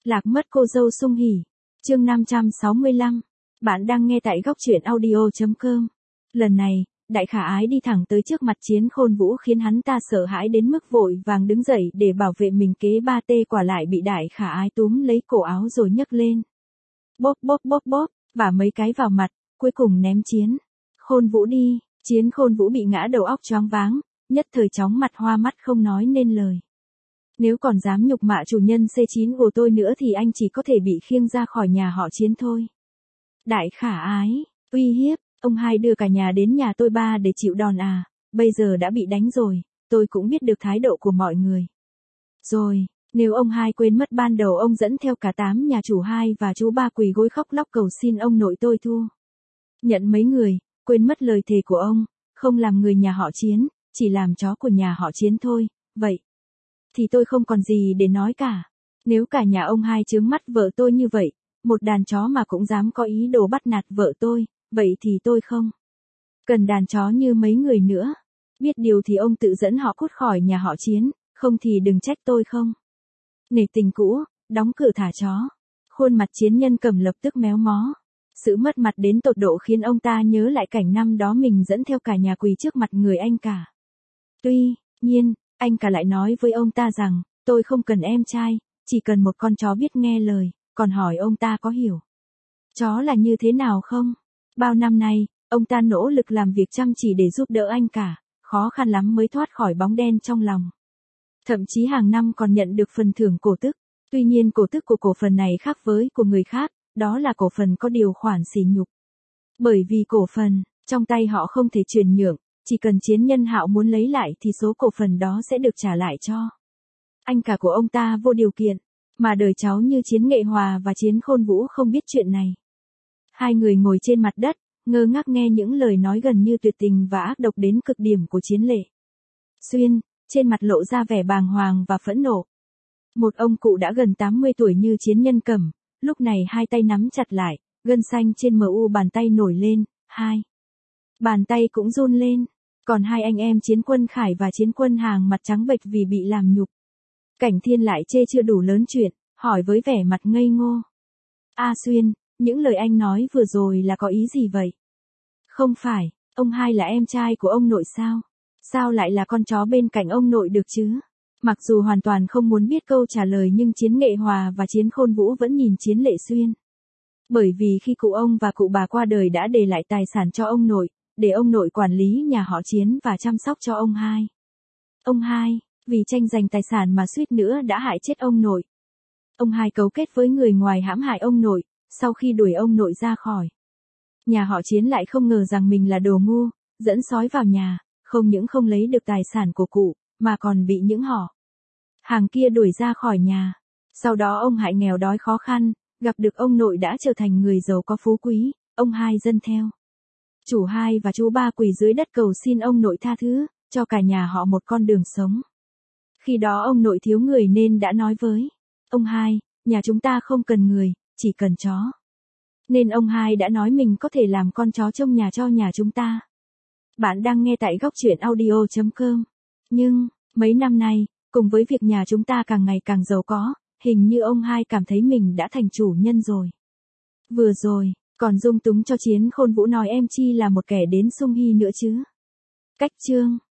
Lạc mất cô dâu Sung Hỉ. Chương 565. Bạn đang nghe tại góc truyện audio.com. Lần này, Đại Khả Ái đi thẳng tới trước mặt Chiến Khôn Vũ khiến hắn ta sợ hãi đến mức vội vàng đứng dậy để bảo vệ mình, kế ba tê quả lại bị Đại Khả Ái túm lấy cổ áo rồi nhấc lên. Bóp bóp bóp bóp, và mấy cái vào mặt, cuối cùng ném Chiến Khôn Vũ đi. Chiến Khôn Vũ bị ngã đầu óc choáng váng, nhất thời chóng mặt hoa mắt không nói nên lời. Nếu còn dám nhục mạ chủ nhân C9 của tôi nữa thì anh chỉ có thể bị khiêng ra khỏi nhà họ Chiến thôi. Đại Khả Ái, uy hiếp, ông hai đưa cả nhà đến nhà tôi ba để chịu đòn à, bây giờ đã bị đánh rồi, tôi cũng biết được thái độ của mọi người. Rồi, nếu ông hai quên mất ban đầu ông dẫn theo cả 8 nhà chủ hai và chú ba quỳ gối khóc lóc cầu xin ông nội tôi thua. Nhận mấy người, quên mất lời thề của ông, không làm người nhà họ Chiến, chỉ làm chó của nhà họ Chiến thôi, vậy thì tôi không còn gì để nói cả. Nếu cả nhà ông hai trướng mắt vợ tôi như vậy, một đàn chó mà cũng dám có ý đồ bắt nạt vợ tôi, vậy thì tôi không cần đàn chó như mấy người nữa. Biết điều thì ông tự dẫn họ cút khỏi nhà họ Chiến, không thì đừng trách tôi không nể tình cũ, đóng cửa thả chó. Khuôn mặt Chiến Nhân Cầm lập tức méo mó. Sự mất mặt đến tột độ khiến ông ta nhớ lại cảnh năm đó mình dẫn theo cả nhà quỳ trước mặt người anh cả. Tuy nhiên, anh cả lại nói với ông ta rằng, tôi không cần em trai, chỉ cần một con chó biết nghe lời, còn hỏi ông ta có hiểu chó là như thế nào không? Bao năm nay, ông ta nỗ lực làm việc chăm chỉ để giúp đỡ anh cả, khó khăn lắm mới thoát khỏi bóng đen trong lòng. Thậm chí hàng năm còn nhận được phần thưởng cổ tức. Tuy nhiên cổ tức của cổ phần này khác với của người khác, đó là cổ phần có điều khoản sỉ nhục. Bởi vì cổ phần trong tay họ không thể chuyển nhượng, chỉ cần Chiến Nhân Hạo muốn lấy lại thì số cổ phần đó sẽ được trả lại cho anh cả của ông ta vô điều kiện, mà đời cháu như Chiến Nghệ Hòa và Chiến Khôn Vũ không biết chuyện này. Hai người ngồi trên mặt đất, ngơ ngác nghe những lời nói gần như tuyệt tình và ác độc đến cực điểm của Chiến Lệ Xuyên, trên mặt lộ ra vẻ bàng hoàng và phẫn nộ. Một ông cụ đã gần 80 tuổi như Chiến Nhân Cầm, lúc này hai tay nắm chặt lại, gân xanh trên mu bàn tay nổi lên, hai bàn tay cũng run lên. Còn hai anh em Chiến Quân Khải và Chiến Quân Hàng mặt trắng bệch vì bị làm nhục. Cảnh Thiên lại chê chưa đủ lớn chuyện, hỏi với vẻ mặt ngây ngô. A Xuyên, những lời anh nói vừa rồi là có ý gì vậy? Không phải, ông hai là em trai của ông nội sao? Sao lại là con chó bên cạnh ông nội được chứ? Mặc dù hoàn toàn không muốn biết câu trả lời nhưng Chiến Nghệ Hòa và Chiến Khôn Vũ vẫn nhìn Chiến Lệ Xuyên. Bởi vì khi cụ ông và cụ bà qua đời đã để lại tài sản cho ông nội, để ông nội quản lý nhà họ Chiến và chăm sóc cho ông hai. Ông hai, vì tranh giành tài sản mà suýt nữa đã hại chết ông nội. Ông hai cấu kết với người ngoài hãm hại ông nội, sau khi đuổi ông nội ra khỏi nhà họ Chiến lại không ngờ rằng mình là đồ ngu, dẫn sói vào nhà, không những không lấy được tài sản của cụ, mà còn bị những họ hàng kia đuổi ra khỏi nhà. Sau đó ông hại nghèo đói khó khăn, gặp được ông nội đã trở thành người giàu có phú quý, ông hai dâng theo chủ hai và chú ba quỳ dưới đất cầu xin ông nội tha thứ, cho cả nhà họ một con đường sống. Khi đó ông nội thiếu người nên đã nói với ông hai, nhà chúng ta không cần người, chỉ cần chó. Nên ông hai đã nói mình có thể làm con chó trông nhà cho nhà chúng ta. Bạn đang nghe tại góc truyện audio.com. Nhưng, mấy năm nay, cùng với việc nhà chúng ta càng ngày càng giàu có, hình như ông hai cảm thấy mình đã thành chủ nhân rồi. Vừa rồi, còn dung túng cho Chiến Khôn Vũ nói em chi là một kẻ đến Sung Hy nữa chứ. Cách chương